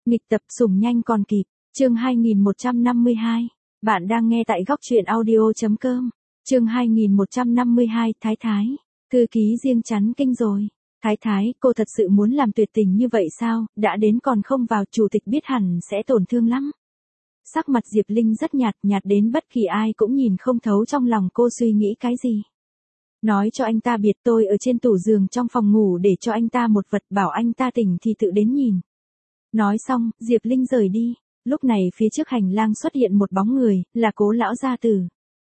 Nghịch tập sủng nhanh còn kịp, chương 2152. Bạn đang nghe tại góc truyện audio.com. Chương 2152, Thái Thái. Thư ký riêng chắn kinh rồi. Thái Thái, cô thật sự muốn làm tuyệt tình như vậy sao, đã đến còn không vào, chủ tịch biết hẳn sẽ tổn thương lắm. Sắc mặt Diệp Linh rất nhạt, nhạt đến bất kỳ ai cũng nhìn không thấu trong lòng cô suy nghĩ cái gì. Nói cho anh ta biết tôi ở trên tủ giường trong phòng ngủ để cho anh ta một vật, bảo anh ta tỉnh thì tự đến nhìn. Nói xong, Diệp Linh rời đi. Lúc này phía trước hành lang xuất hiện một bóng người, là Cố lão gia tử.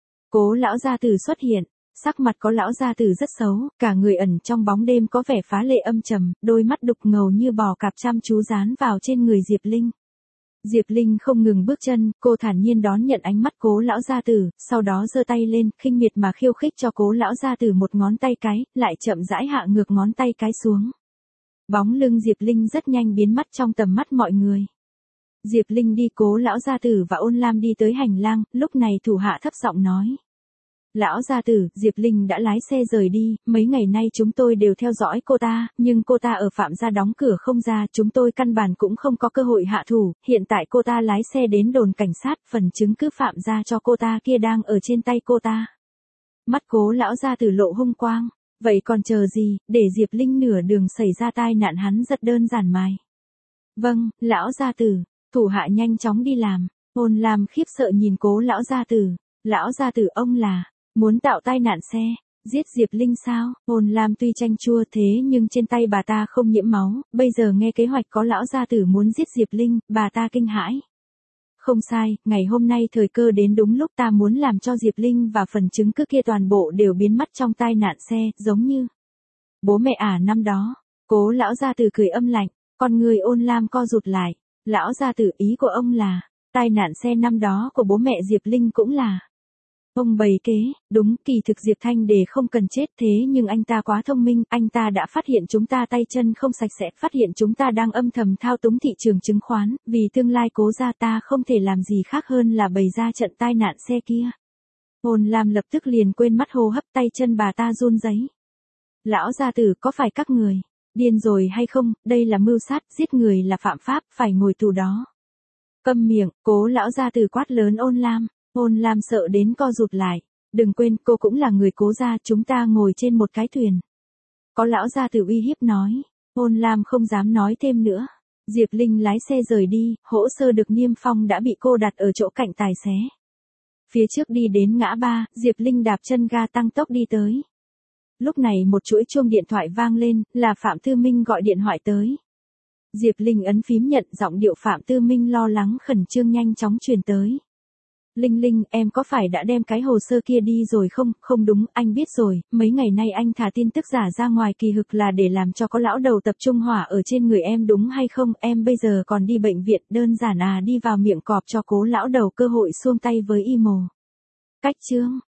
Cố lão gia tử xuất hiện, sắc mặt Cố lão gia tử rất xấu, cả người ẩn trong bóng đêm có vẻ phá lệ âm trầm, đôi mắt đục ngầu như bò cạp chăm chú dán vào trên người Diệp Linh. Diệp Linh không ngừng bước chân, cô thản nhiên đón nhận ánh mắt Cố lão gia tử, sau đó giơ tay lên, khinh miệt mà khiêu khích cho Cố lão gia tử một ngón tay cái, lại chậm rãi hạ ngược ngón tay cái xuống. Bóng lưng Diệp Linh rất nhanh biến mất trong tầm mắt mọi người. Diệp Linh đi, Cố lão gia tử và Ôn Lam đi tới hành lang, lúc này thủ hạ thấp giọng nói. Lão gia tử, Diệp Linh đã lái xe rời đi, mấy ngày nay chúng tôi đều theo dõi cô ta, nhưng cô ta ở Phạm gia đóng cửa không ra, chúng tôi căn bản cũng không có cơ hội hạ thủ, hiện tại cô ta lái xe đến đồn cảnh sát, phần chứng cứ Phạm gia cho cô ta kia đang ở trên tay cô ta. Mắt Cố lão gia tử lộ hung quang, vậy còn chờ gì, để Diệp Linh nửa đường xảy ra tai nạn hắn rất đơn giản mài. Vâng, lão gia tử, thủ hạ nhanh chóng đi làm. Ôn Lam khiếp sợ nhìn Cố lão gia tử. Lão gia tử, ông là muốn tạo tai nạn xe, giết Diệp Linh sao? Ôn Lam tuy chanh chua thế nhưng trên tay bà ta không nhiễm máu, bây giờ nghe kế hoạch có lão gia tử muốn giết Diệp Linh, bà ta kinh hãi. Không sai, ngày hôm nay thời cơ đến đúng lúc, ta muốn làm cho Diệp Linh và phần chứng cứ kia toàn bộ đều biến mất trong tai nạn xe, giống như bố mẹ năm đó. Cố lão gia tử cười âm lạnh, con người Ôn Lam co rụt lại. Lão gia tử, ý của ông là tai nạn xe năm đó của bố mẹ Diệp Linh cũng là ông bày kế. Đúng, kỳ thực Diệp Thanh Đề không cần chết, thế nhưng anh ta quá thông minh, anh ta đã phát hiện chúng ta tay chân không sạch sẽ, phát hiện chúng ta đang âm thầm thao túng thị trường chứng khoán, vì tương lai Cố gia ta không thể làm gì khác hơn là bày ra trận tai nạn xe kia. Ôn Lam lập tức liền quên mất hô hấp, tay chân bà ta run rẩy. Lão gia tử, có phải các người điên rồi hay không, đây là mưu sát, giết người là phạm pháp, phải ngồi tù đó. Câm miệng, Cố lão gia tử quát lớn Ôn Lam. Ôn Lam sợ đến co rụt lại. Đừng quên, cô cũng là người Cố gia, chúng ta ngồi trên một cái thuyền. Có lão gia tử uy hiếp nói. Ôn Lam không dám nói thêm nữa. Diệp Linh lái xe rời đi, hỗ sơ được niêm phong đã bị cô đặt ở chỗ cạnh tài xế. Phía trước đi đến ngã ba, Diệp Linh đạp chân ga tăng tốc đi tới. Lúc này một chuỗi chuông điện thoại vang lên, là Phạm Tư Minh gọi điện thoại tới. Diệp Linh ấn phím nhận, giọng điệu Phạm Tư Minh lo lắng khẩn trương nhanh chóng truyền tới. Linh Linh, em có phải đã đem cái hồ sơ kia đi rồi không? Không đúng, anh biết rồi, mấy ngày nay anh thả tin tức giả ra ngoài kỳ thực là để làm cho có lão đầu tập trung hỏa ở trên người em đúng hay không? Em bây giờ còn đi bệnh viện, đơn giản đi vào miệng cọp cho Cố lão đầu cơ hội xuông tay với y mồ. Cách chương.